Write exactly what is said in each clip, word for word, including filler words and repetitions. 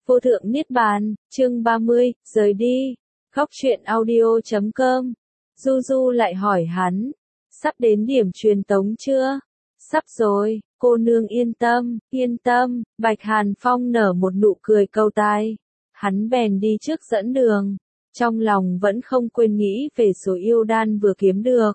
Vô thượng Niết Bàn, chương ba mươi, rời đi. Góc truyện audio chấm com. Du Du lại hỏi hắn, sắp đến điểm truyền tống chưa? Sắp rồi, cô nương yên tâm, yên tâm. Bạch Hàn Phong nở một nụ cười câu tai. Hắn bèn đi trước dẫn đường, trong lòng vẫn không quên nghĩ về số yêu đan vừa kiếm được.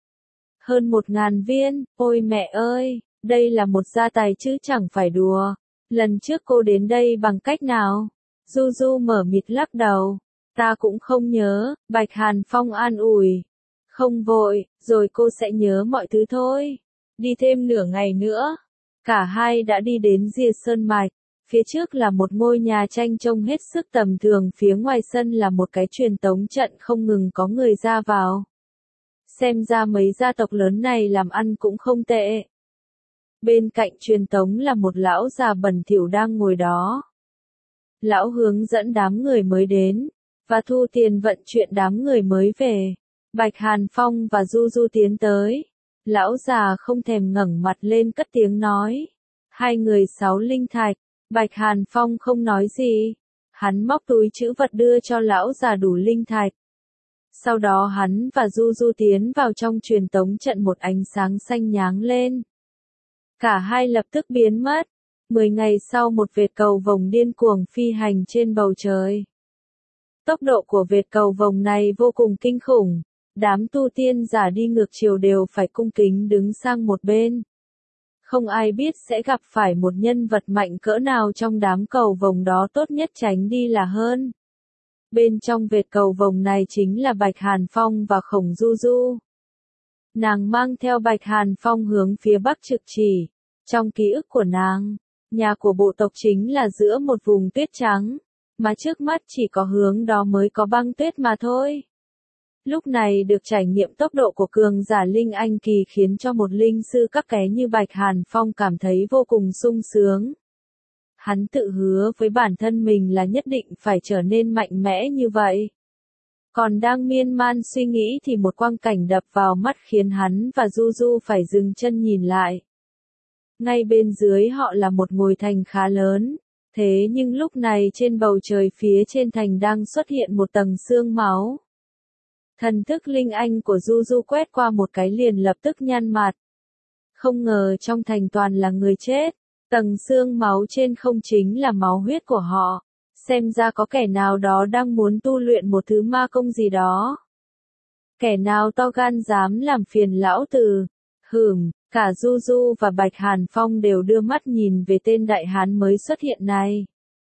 Hơn một ngàn viên, ôi mẹ ơi, đây là một gia tài chứ chẳng phải đùa. Lần trước cô đến đây bằng cách nào? Du Du mở mịt lắc đầu. Ta cũng không nhớ, Bạch Hàn Phong an ủi. Không vội, rồi cô sẽ nhớ mọi thứ thôi. Đi thêm nửa ngày nữa. Cả hai đã đi đến Rìa Sơn Mạch. Phía trước là một ngôi nhà tranh trông hết sức tầm thường, phía ngoài sân là một cái truyền tống trận không ngừng có người ra vào. Xem ra mấy gia tộc lớn này làm ăn cũng không tệ. Bên cạnh truyền tống là một lão già bẩn thỉu đang ngồi đó. Lão hướng dẫn đám người mới đến, và thu tiền vận chuyển đám người mới về. Bạch Hàn Phong và Du Du tiến tới. Lão già không thèm ngẩng mặt lên cất tiếng nói. Hai người sáu linh thạch. Bạch Hàn Phong không nói gì. Hắn móc túi trữ vật đưa cho lão già đủ linh thạch. Sau đó hắn và Du Du tiến vào trong truyền tống trận, một ánh sáng xanh nháng lên. Cả hai lập tức biến mất. Mười ngày sau, một vệt cầu vồng điên cuồng phi hành trên bầu trời. Tốc độ của vệt cầu vồng này vô cùng kinh khủng. Đám tu tiên giả đi ngược chiều đều phải cung kính đứng sang một bên. Không ai biết sẽ gặp phải một nhân vật mạnh cỡ nào trong đám cầu vồng đó, tốt nhất tránh đi là hơn. Bên trong vệt cầu vồng này chính là Bạch Hàn Phong và Khổng Du Du. Nàng mang theo Bạch Hàn Phong hướng phía bắc trực chỉ. Trong ký ức của nàng, nhà của bộ tộc chính là giữa một vùng tuyết trắng, mà trước mắt chỉ có hướng đó mới có băng tuyết mà thôi. Lúc này được trải nghiệm tốc độ của cường giả linh anh kỳ khiến cho một linh sư cấp ké như Bạch Hàn Phong cảm thấy vô cùng sung sướng. Hắn tự hứa với bản thân mình là nhất định phải trở nên mạnh mẽ như vậy. Còn đang miên man suy nghĩ thì một quang cảnh đập vào mắt khiến hắn và Du Du phải dừng chân nhìn lại. Ngay bên dưới họ là một ngôi thành khá lớn, thế nhưng lúc này trên bầu trời phía trên thành đang xuất hiện một tầng sương máu. Thần thức linh anh của Du Du quét qua một cái liền lập tức nhăn mặt. Không ngờ trong thành toàn là người chết, tầng sương máu trên không chính là máu huyết của họ. Xem ra có kẻ nào đó đang muốn tu luyện một thứ ma công gì đó. Kẻ nào to gan dám làm phiền lão tử. Hửm, cả Du Du và Bạch Hàn Phong đều đưa mắt nhìn về tên đại hán mới xuất hiện này.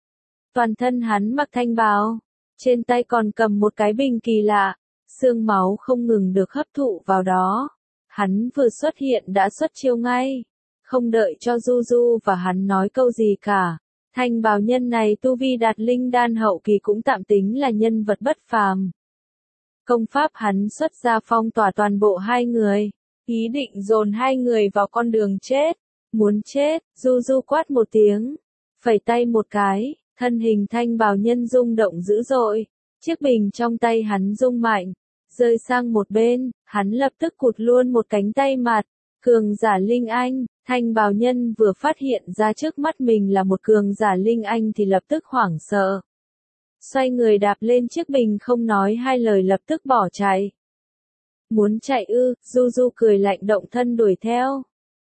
Toàn thân hắn mặc thanh bào, trên tay còn cầm một cái bình kỳ lạ, xương máu không ngừng được hấp thụ vào đó. Hắn vừa xuất hiện đã xuất chiêu ngay, không đợi cho Du Du và hắn nói câu gì cả. Thanh bào nhân này tu vi đạt linh đan hậu kỳ, cũng tạm tính là nhân vật bất phàm. Công pháp hắn xuất ra phong tỏa toàn bộ hai người, ý định dồn hai người vào con đường chết. Muốn chết, Du Du quát một tiếng, phẩy tay một cái, thân hình thanh bào nhân rung động dữ dội. Chiếc bình trong tay hắn rung mạnh, rơi sang một bên, hắn lập tức cụt luôn một cánh tay mặt. Cường giả linh anh. Thanh bào nhân vừa phát hiện ra trước mắt mình là một cường giả linh anh thì lập tức hoảng sợ. Xoay người đạp lên chiếc bình, không nói hai lời lập tức bỏ chạy. Muốn chạy ư? Du Du cười lạnh động thân đuổi theo.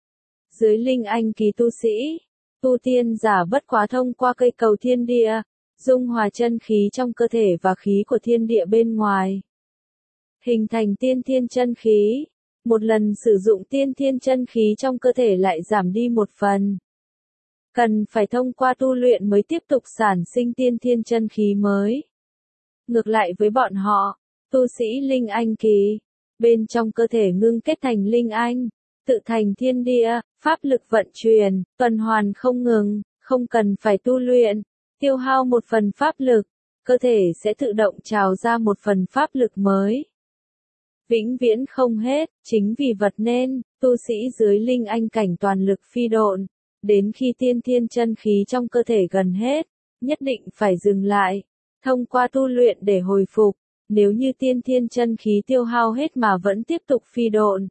Dưới linh anh kỳ tu sĩ, tu tiên giả bất quá thông qua cây cầu thiên địa, dung hòa chân khí trong cơ thể và khí của thiên địa bên ngoài, hình thành tiên thiên chân khí. Một lần sử dụng tiên thiên chân khí trong cơ thể lại giảm đi một phần. Cần phải thông qua tu luyện mới tiếp tục sản sinh tiên thiên chân khí mới. Ngược lại với bọn họ, tu sĩ linh anh kỳ, bên trong cơ thể ngưng kết thành linh anh, tự thành thiên địa, pháp lực vận chuyển, tuần hoàn không ngừng, không cần phải tu luyện, tiêu hao một phần pháp lực, cơ thể sẽ tự động trào ra một phần pháp lực mới. Vĩnh viễn không hết, chính vì vật nên, tu sĩ dưới linh anh cảnh toàn lực phi độn, đến khi tiên thiên chân khí trong cơ thể gần hết, nhất định phải dừng lại, thông qua tu luyện để hồi phục. Nếu như tiên thiên chân khí tiêu hao hết mà vẫn tiếp tục phi độn,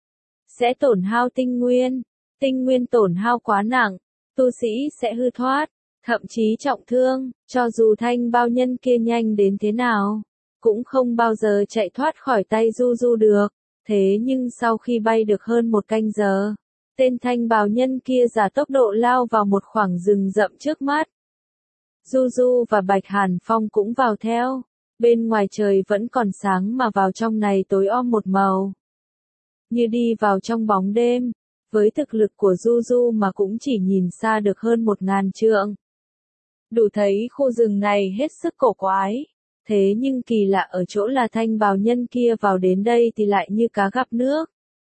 sẽ tổn hao tinh nguyên, tinh nguyên tổn hao quá nặng, tu sĩ sẽ hư thoát, thậm chí trọng thương, cho dù thanh bào nhân kia nhanh đến thế nào, cũng không bao giờ chạy thoát khỏi tay Du Du được. Thế nhưng sau khi bay được hơn một canh giờ, tên thanh bào nhân kia giả tốc độ lao vào một khoảng rừng rậm trước mắt. Du Du và Bạch Hàn Phong cũng vào theo. Bên ngoài trời vẫn còn sáng mà vào trong này tối om một màu. Như đi vào trong bóng đêm, với thực lực của Du Du mà cũng chỉ nhìn xa được hơn một ngàn trượng. Đủ thấy khu rừng này hết sức cổ quái. Thế nhưng kỳ lạ ở chỗ là thanh bào nhân kia vào đến đây thì lại như cá gặp nước.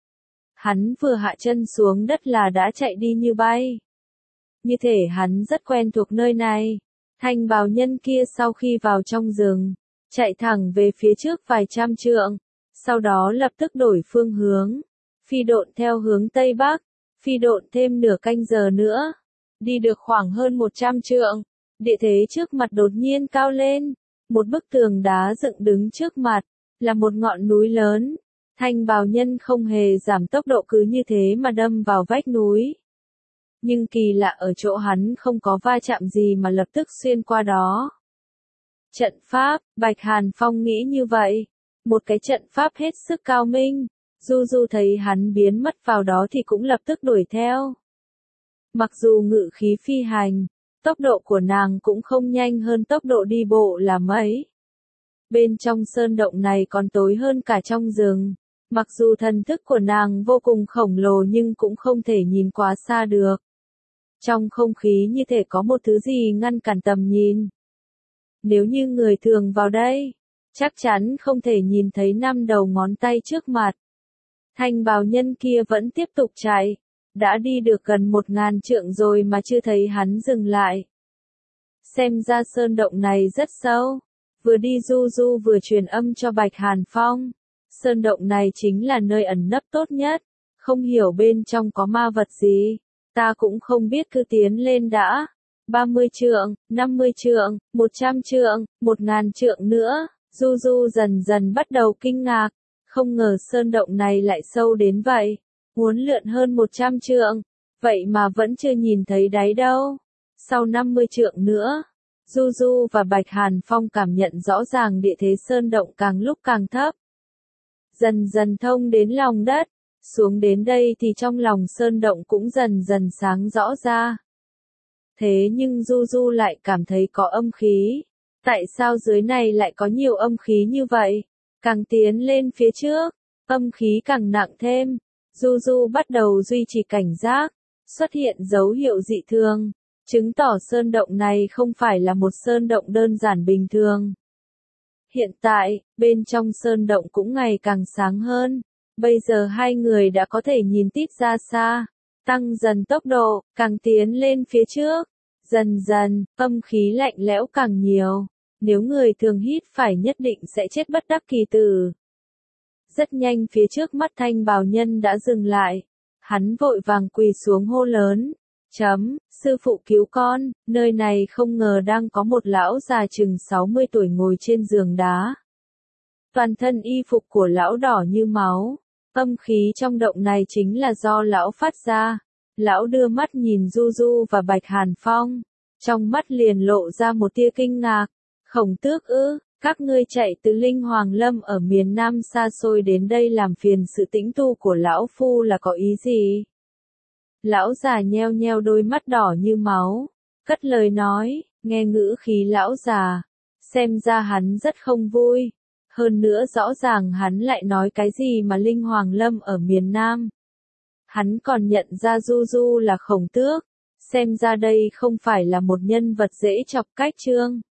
Hắn vừa hạ chân xuống đất là đã chạy đi như bay. Như thể hắn rất quen thuộc nơi này. Thanh bào nhân kia sau khi vào trong rừng, chạy thẳng về phía trước vài trăm trượng, sau đó lập tức đổi phương hướng, phi độn theo hướng Tây Bắc, phi độn thêm nửa canh giờ nữa, đi được khoảng hơn một trăm trượng, địa thế trước mặt đột nhiên cao lên, một bức tường đá dựng đứng trước mặt, là một ngọn núi lớn, thanh bào nhân không hề giảm tốc độ cứ như thế mà đâm vào vách núi. Nhưng kỳ lạ ở chỗ hắn không có va chạm gì mà lập tức xuyên qua đó. Trận pháp, Bạch Hàn Phong nghĩ như vậy. Một cái trận pháp hết sức cao minh. Du Du thấy hắn biến mất vào đó thì cũng lập tức đuổi theo. Mặc dù ngự khí phi hành, tốc độ của nàng cũng không nhanh hơn tốc độ đi bộ là mấy. Bên trong sơn động này còn tối hơn cả trong rừng. Mặc dù thần thức của nàng vô cùng khổng lồ nhưng cũng không thể nhìn quá xa được. Trong không khí như thể có một thứ gì ngăn cản tầm nhìn. Nếu như người thường vào đây, chắc chắn không thể nhìn thấy năm đầu ngón tay trước mặt. Thanh bào nhân kia vẫn tiếp tục chạy, đã đi được gần một ngàn trượng rồi mà chưa thấy hắn dừng lại. Xem ra sơn động này rất sâu, vừa đi Du Du vừa truyền âm cho Bạch Hàn Phong. Sơn động này chính là nơi ẩn nấp tốt nhất, không hiểu bên trong có ma vật gì. Ta cũng không biết cứ tiến lên đã. ba mươi trượng, năm mươi trượng, một trăm trượng, một ngàn trượng nữa. Du Du dần dần bắt đầu kinh ngạc. Không ngờ sơn động này lại sâu đến vậy. Muốn lượn hơn một trăm trượng. Vậy mà vẫn chưa nhìn thấy đáy đâu. Sau năm mươi trượng nữa, Du Du và Bạch Hàn Phong cảm nhận rõ ràng địa thế sơn động càng lúc càng thấp. Dần dần thông đến lòng đất. Xuống đến đây thì trong lòng sơn động cũng dần dần sáng rõ ra. Thế nhưng Du Du lại cảm thấy có âm khí. Tại sao dưới này lại có nhiều âm khí như vậy? Càng tiến lên phía trước, âm khí càng nặng thêm. Du Du bắt đầu duy trì cảnh giác. Xuất hiện dấu hiệu dị thường. Chứng tỏ sơn động này không phải là một sơn động đơn giản bình thường. Hiện tại, bên trong sơn động cũng ngày càng sáng hơn. Bây giờ hai người đã có thể nhìn tít ra xa, tăng dần tốc độ, càng tiến lên phía trước. Dần dần, âm khí lạnh lẽo càng nhiều. Nếu người thường hít phải nhất định sẽ chết bất đắc kỳ tử. Rất nhanh phía trước mắt thanh bào nhân đã dừng lại. Hắn vội vàng quỳ xuống hô lớn. Chấm, sư phụ cứu con, nơi này không ngờ đang có một lão già chừng sáu mươi tuổi ngồi trên giường đá. Toàn thân y phục của lão đỏ như máu. Âm khí trong động này chính là do lão phát ra. Lão đưa mắt nhìn Du Du và Bạch Hàn Phong. Trong mắt liền lộ ra một tia kinh ngạc. Khổng Tước ư, các ngươi chạy từ Linh Hoàng Lâm ở miền Nam xa xôi đến đây làm phiền sự tĩnh tu của lão phu là có ý gì? Lão già nheo nheo đôi mắt đỏ như máu. Cất lời nói, nghe ngữ khí lão già. Xem ra hắn rất không vui. Hơn nữa rõ ràng hắn lại nói cái gì mà Linh Hoàng Lâm ở miền Nam. Hắn còn nhận ra Du Du là Khổng Tước. Xem ra đây không phải là một nhân vật dễ chọc cách trương.